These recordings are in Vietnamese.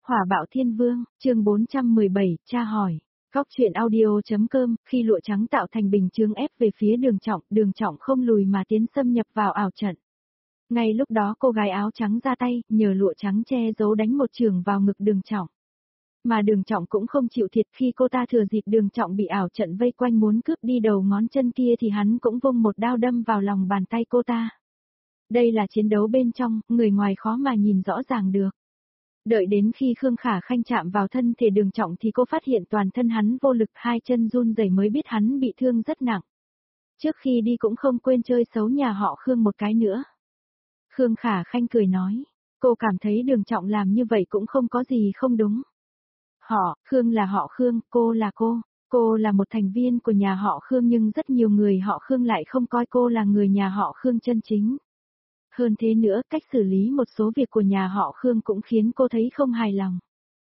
Hỏa bạo thiên vương, chương 417, tra hỏi. Góc truyện audio.com, khi lụa trắng tạo thành bình chướng ép về phía Đường Trọng không lùi mà tiến xâm nhập vào ảo trận. Ngay lúc đó cô gái áo trắng ra tay, nhờ lụa trắng che giấu đánh một chưởng vào ngực Đường Trọng. Mà Đường Trọng cũng không chịu thiệt, khi cô ta thừa dịp Đường Trọng bị ảo trận vây quanh muốn cướp đi đầu ngón chân kia thì hắn cũng vung một đao đâm vào lòng bàn tay cô ta. Đây là chiến đấu bên trong, người ngoài khó mà nhìn rõ ràng được. Đợi đến khi Khương Khả Khanh chạm vào thân thể Đường Trọng thì cô phát hiện toàn thân hắn vô lực, hai chân run rẩy mới biết hắn bị thương rất nặng. Trước khi đi cũng không quên chơi xấu nhà họ Khương một cái nữa. Khương Khả Khanh cười nói, cô cảm thấy Đường Trọng làm như vậy cũng không có gì không đúng. Khương là họ Khương, cô là cô là một thành viên của nhà họ Khương nhưng rất nhiều người họ Khương lại không coi cô là người nhà họ Khương chân chính. Hơn thế nữa, cách xử lý một số việc của nhà họ Khương cũng khiến cô thấy không hài lòng.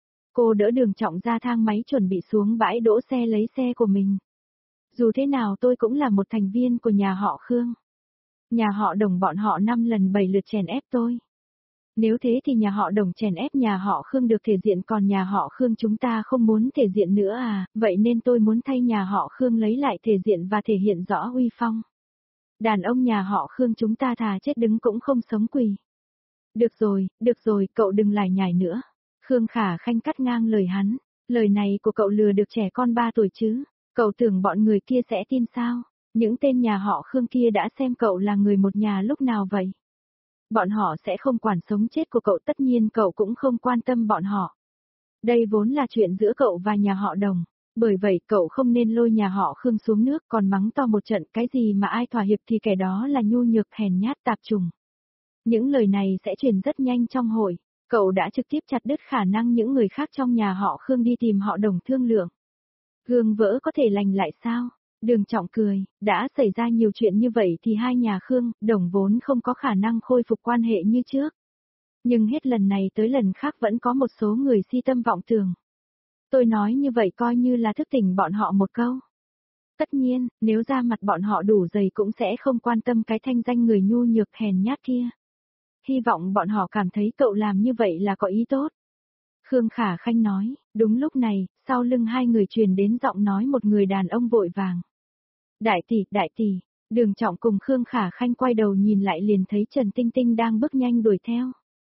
Cô đỡ Đường Trọng ra thang máy chuẩn bị xuống bãi đỗ xe lấy xe của mình. Dù thế nào tôi cũng là một thành viên của nhà họ Khương. Nhà họ Đồng bọn họ 5 lần 7 lượt chèn ép tôi. Nếu thế thì nhà họ Đồng chèn ép nhà họ Khương được thể diện, còn nhà họ Khương chúng ta không muốn thể diện nữa à, vậy nên tôi muốn thay nhà họ Khương lấy lại thể diện và thể hiện rõ uy phong. Đàn ông nhà họ Khương chúng ta thà chết đứng cũng không sống quỳ. Được rồi, cậu đừng lải nhải nữa. Khương Khả Khanh cắt ngang lời hắn. Lời này của cậu lừa được trẻ con 3 tuổi chứ. Cậu tưởng bọn người kia sẽ tin sao? Những tên nhà họ Khương kia đã xem cậu là người một nhà lúc nào vậy? Bọn họ sẽ không quản sống chết của cậu, tất nhiên cậu cũng không quan tâm bọn họ. Đây vốn là chuyện giữa cậu và nhà họ Đồng. Bởi vậy cậu không nên lôi nhà họ Khương xuống nước còn mắng to một trận, cái gì mà ai thỏa hiệp thì kẻ đó là nhu nhược hèn nhát tạp chủng. Những lời này sẽ truyền rất nhanh trong hội, cậu đã trực tiếp chặt đứt khả năng những người khác trong nhà họ Khương đi tìm họ Đồng thương lượng. Gương vỡ có thể lành lại sao? Đường Trọng cười, đã xảy ra nhiều chuyện như vậy thì hai nhà Khương, Đồng vốn không có khả năng khôi phục quan hệ như trước. Nhưng hết lần này tới lần khác vẫn có một số người si tâm vọng tưởng. Tôi nói như vậy coi như là thức tỉnh bọn họ một câu. Tất nhiên, nếu da mặt bọn họ đủ dày cũng sẽ không quan tâm cái thanh danh người nhu nhược hèn nhát kia. Hy vọng bọn họ cảm thấy cậu làm như vậy là có ý tốt. Khương Khả Khanh nói, đúng lúc này, sau lưng hai người truyền đến giọng nói một người đàn ông vội vàng. Đại tỷ, Đường Trọng cùng Khương Khả Khanh quay đầu nhìn lại liền thấy Trần Tinh Tinh đang bước nhanh đuổi theo.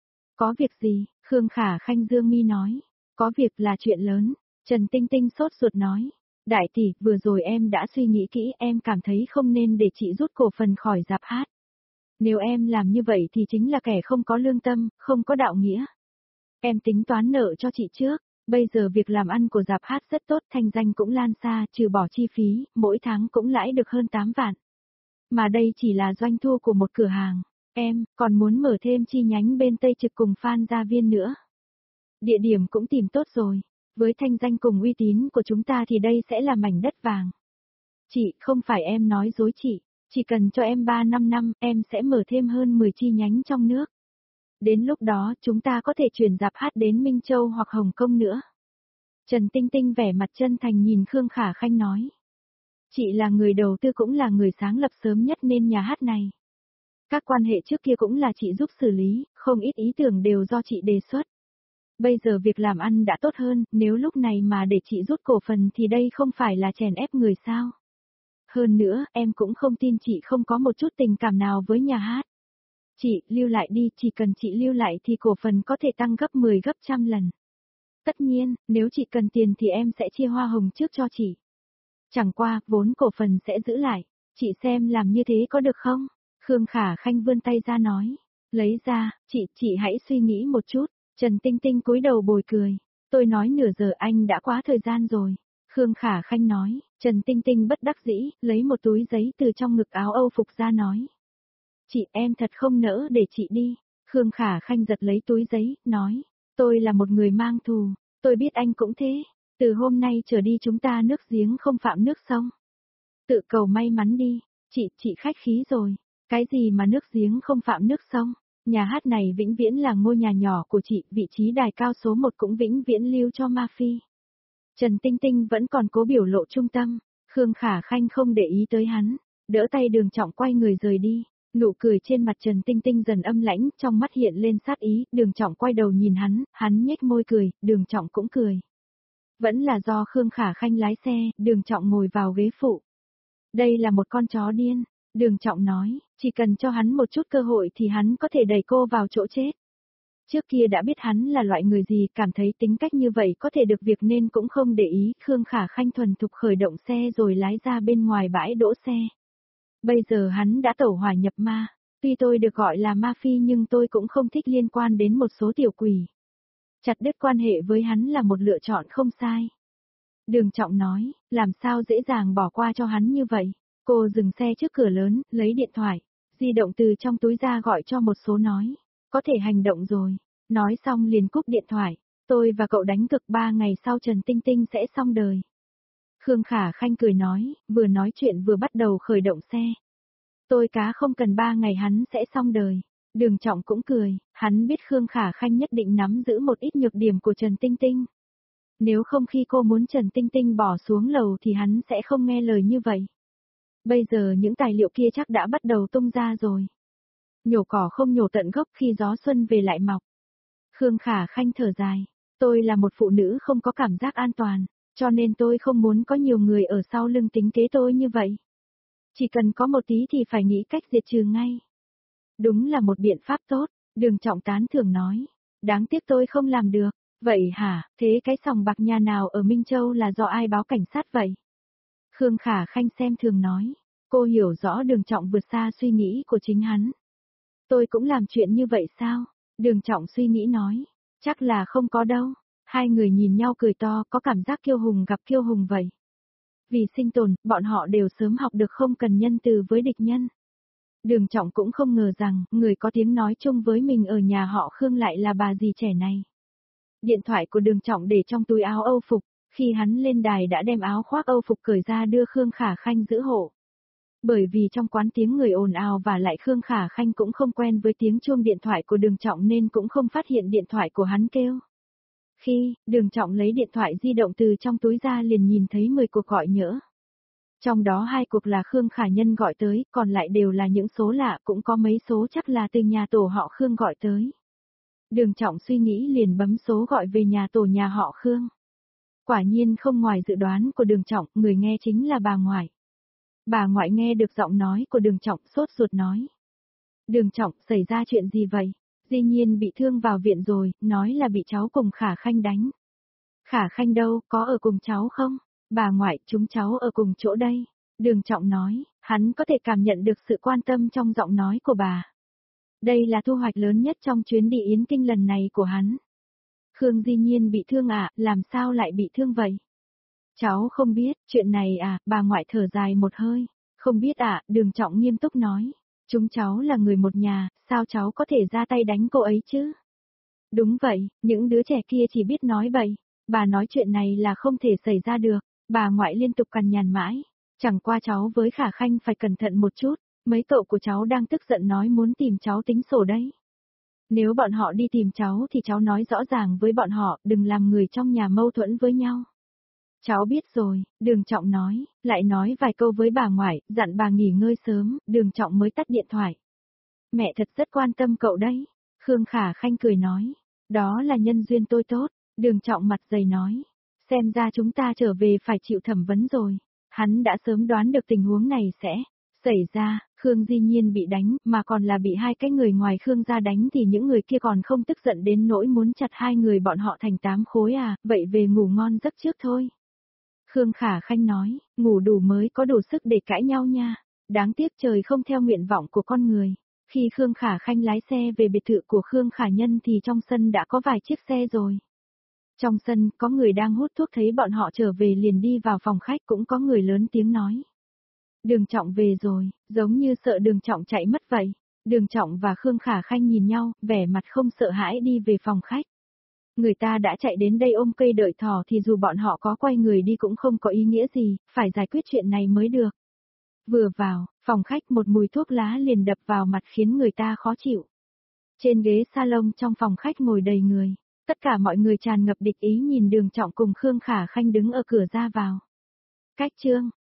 Có việc gì? Khương Khả Khanh dương mi nói. Có việc là chuyện lớn. Trần Tinh Tinh sốt ruột nói. Đại tỷ, vừa rồi em đã suy nghĩ kỹ, em cảm thấy không nên để chị rút cổ phần khỏi rạp hát. Nếu em làm như vậy thì chính là kẻ không có lương tâm, không có đạo nghĩa. Em tính toán nợ cho chị trước, bây giờ việc làm ăn của rạp hát rất tốt, thanh danh cũng lan xa, trừ bỏ chi phí, mỗi tháng cũng lãi được hơn 8 vạn. Mà đây chỉ là doanh thu của một cửa hàng, em còn muốn mở thêm chi nhánh bên Tây Trực cùng Phan Gia Viên nữa. Địa điểm cũng tìm tốt rồi, với thanh danh cùng uy tín của chúng ta thì đây sẽ là mảnh đất vàng. Chị, không phải em nói dối chị, chỉ cần cho em 3-5 năm, em sẽ mở thêm hơn 10 chi nhánh trong nước. Đến lúc đó chúng ta có thể chuyển rạp hát đến Minh Châu hoặc Hồng Kông nữa. Trần Tinh Tinh vẻ mặt chân thành nhìn Khương Khả Khanh nói. Chị là người đầu tư cũng là người sáng lập sớm nhất nên nhà hát này. Các quan hệ trước kia cũng là chị giúp xử lý, không ít ý tưởng đều do chị đề xuất. Bây giờ việc làm ăn đã tốt hơn, nếu lúc này mà để chị rút cổ phần thì đây không phải là chèn ép người sao. Hơn nữa, em cũng không tin chị không có một chút tình cảm nào với nhà hát. Chị, lưu lại đi, chỉ cần chị lưu lại thì cổ phần có thể tăng gấp 10 gấp trăm lần. Tất nhiên, nếu chị cần tiền thì em sẽ chia hoa hồng trước cho chị. Chẳng qua, vốn cổ phần sẽ giữ lại, chị xem làm như thế có được không? Khương Khả Khanh vươn tay ra nói. Lấy ra, chị hãy suy nghĩ một chút. Trần Tinh Tinh cúi đầu bồi cười. Tôi nói nửa giờ anh đã quá thời gian rồi. Khương Khả Khanh nói. Trần Tinh Tinh bất đắc dĩ, lấy một túi giấy từ trong ngực áo Âu phục ra nói. Chị, em thật không nỡ để chị đi. Khương Khả Khanh giật lấy túi giấy, nói. Tôi là một người mang thù, tôi biết anh cũng thế. Từ hôm nay trở đi chúng ta nước giếng không phạm nước sông. Tự cầu may mắn đi. Chị khách khí rồi. Cái gì mà nước giếng không phạm nước sông? Nhà hát này vĩnh viễn là ngôi nhà nhỏ của chị, vị trí đài cao số 1 cũng vĩnh viễn lưu cho Ma Phi. Trần Tinh Tinh vẫn còn cố biểu lộ trung tâm. Khương Khả Khanh không để ý tới hắn, đỡ tay Đường Trọng quay người rời đi. Nụ cười trên mặt Trần Tinh Tinh dần âm lãnh, trong mắt hiện lên sát ý, Đường Trọng quay đầu nhìn hắn nhếch môi cười, Đường Trọng cũng cười. Vẫn là do Khương Khả Khanh lái xe, Đường Trọng ngồi vào ghế phụ. Đây là một con chó điên, Đường Trọng nói, chỉ cần cho hắn một chút cơ hội thì hắn có thể đẩy cô vào chỗ chết. Trước kia đã biết hắn là loại người gì, cảm thấy tính cách như vậy có thể được việc nên cũng không để ý, Khương Khả Khanh thuần thục khởi động xe rồi lái ra bên ngoài bãi đỗ xe. Bây giờ hắn đã tẩu hỏa nhập ma, tuy tôi được gọi là ma phi nhưng tôi cũng không thích liên quan đến một số tiểu quỷ. Chặt đứt quan hệ với hắn là một lựa chọn không sai. Đường Trọng nói, làm sao dễ dàng bỏ qua cho hắn như vậy. Cô dừng xe trước cửa lớn, lấy điện thoại, di động từ trong túi ra gọi cho một số nói, có thể hành động rồi. Nói xong liền cúp điện thoại, tôi và cậu đánh cực 3 ngày sau Trần Tinh Tinh sẽ xong đời. Khương Khả Khanh cười nói, vừa nói chuyện vừa bắt đầu khởi động xe. Tôi cá không cần 3 ngày hắn sẽ xong đời. Đường Trọng cũng cười, hắn biết Khương Khả Khanh nhất định nắm giữ một ít nhược điểm của Trần Tinh Tinh. Nếu không khi cô muốn Trần Tinh Tinh bỏ xuống lầu thì hắn sẽ không nghe lời như vậy. Bây giờ những tài liệu kia chắc đã bắt đầu tung ra rồi. Nhổ cỏ không nhổ tận gốc khi gió xuân về lại mọc. Khương Khả Khanh thở dài, tôi là một phụ nữ không có cảm giác an toàn, cho nên tôi không muốn có nhiều người ở sau lưng tính kế tôi như vậy. Chỉ cần có một tí thì phải nghĩ cách diệt trừ ngay. Đúng là một biện pháp tốt, Đường Trọng tán thưởng nói. Đáng tiếc tôi không làm được. Vậy hả, thế cái sòng bạc nhà nào ở Minh Châu là do ai báo cảnh sát vậy? Khương Khả Khanh xem thường nói. Cô hiểu rõ Đường Trọng vượt xa suy nghĩ của chính hắn. Tôi cũng làm chuyện như vậy sao? Đường Trọng suy nghĩ nói. Chắc là không có đâu. Hai người nhìn nhau cười to, có cảm giác kiêu hùng gặp kiêu hùng vậy. Vì sinh tồn, bọn họ đều sớm học được không cần nhân từ với địch nhân. Đường Trọng cũng không ngờ rằng, người có tiếng nói chung với mình ở nhà họ Khương lại là bà dì trẻ này. Điện thoại của Đường Trọng để trong túi áo Âu phục, khi hắn lên đài đã đem áo khoác Âu phục cởi ra đưa Khương Khả Khanh giữ hộ. Bởi vì trong quán tiếng người ồn ào và lại Khương Khả Khanh cũng không quen với tiếng chuông điện thoại của Đường Trọng nên cũng không phát hiện điện thoại của hắn kêu. Khi, Đường Trọng lấy điện thoại di động từ trong túi ra liền nhìn thấy 10 cuộc gọi nhỡ. Trong đó 2 cuộc là Khương Khả Nhân gọi tới, còn lại đều là những số lạ, cũng có mấy số chắc là từ nhà tổ họ Khương gọi tới. Đường Trọng suy nghĩ liền bấm số gọi về nhà tổ nhà họ Khương. Quả nhiên không ngoài dự đoán của Đường Trọng, người nghe chính là bà ngoại. Bà ngoại nghe được giọng nói của Đường Trọng sốt ruột nói. Đường Trọng, xảy ra chuyện gì vậy? Di Nhiên bị thương vào viện rồi, nói là bị cháu cùng Khả Khanh đánh. Khả Khanh đâu, có ở cùng cháu không? Bà ngoại, chúng cháu ở cùng chỗ đây. Đường Trọng nói, hắn có thể cảm nhận được sự quan tâm trong giọng nói của bà. Đây là thu hoạch lớn nhất trong chuyến đi Yến Kinh lần này của hắn. Khương Di Nhiên bị thương à, làm sao lại bị thương vậy? Cháu không biết, chuyện này à, bà ngoại thở dài một hơi. Không biết à, Đường Trọng nghiêm túc nói. Chúng cháu là người một nhà, sao cháu có thể ra tay đánh cô ấy chứ? Đúng vậy, những đứa trẻ kia chỉ biết nói bậy. Bà nói chuyện này là không thể xảy ra được. Bà ngoại liên tục cằn nhằn mãi. Chẳng qua cháu với Khả Khanh phải cẩn thận một chút. Mấy cậu của cháu đang tức giận nói muốn tìm cháu tính sổ đấy. Nếu bọn họ đi tìm cháu thì cháu nói rõ ràng với bọn họ, đừng làm người trong nhà mâu thuẫn với nhau. Cháu biết rồi, Đường Trọng nói, lại nói vài câu với bà ngoại, dặn bà nghỉ ngơi sớm, Đường Trọng mới tắt điện thoại. Mẹ thật rất quan tâm cậu đấy. Khương Khả Khanh cười nói, đó là nhân duyên tôi tốt, Đường Trọng mặt dày nói. Xem ra chúng ta trở về phải chịu thẩm vấn rồi. Hắn đã sớm đoán được tình huống này sẽ xảy ra, Khương Di Nhiên bị đánh, mà còn là bị 2 cái người ngoài Khương gia đánh thì những người kia còn không tức giận đến nỗi muốn chặt 2 người bọn họ thành 8 khối à, vậy về ngủ ngon giấc trước thôi. Khương Khả Khanh nói, ngủ đủ mới có đủ sức để cãi nhau nha. Đáng tiếc trời không theo nguyện vọng của con người. Khi Khương Khả Khanh lái xe về biệt thự của Khương Khả Nhân thì trong sân đã có vài chiếc xe rồi. Trong sân, có người đang hút thuốc thấy bọn họ trở về liền đi vào phòng khách, cũng có người lớn tiếng nói. Đường Trọng về rồi, giống như sợ Đường Trọng chạy mất vậy. Đường Trọng và Khương Khả Khanh nhìn nhau, vẻ mặt không sợ hãi đi về phòng khách. Người ta đã chạy đến đây ôm cây đợi thỏ thì dù bọn họ có quay người đi cũng không có ý nghĩa gì, phải giải quyết chuyện này mới được. Vừa vào, phòng khách một mùi thuốc lá liền đập vào mặt khiến người ta khó chịu. Trên ghế salon trong phòng khách ngồi đầy người. Tất cả mọi người tràn ngập địch ý nhìn Đường Trọng cùng Khương Khả Khanh đứng ở cửa ra vào. Cách chương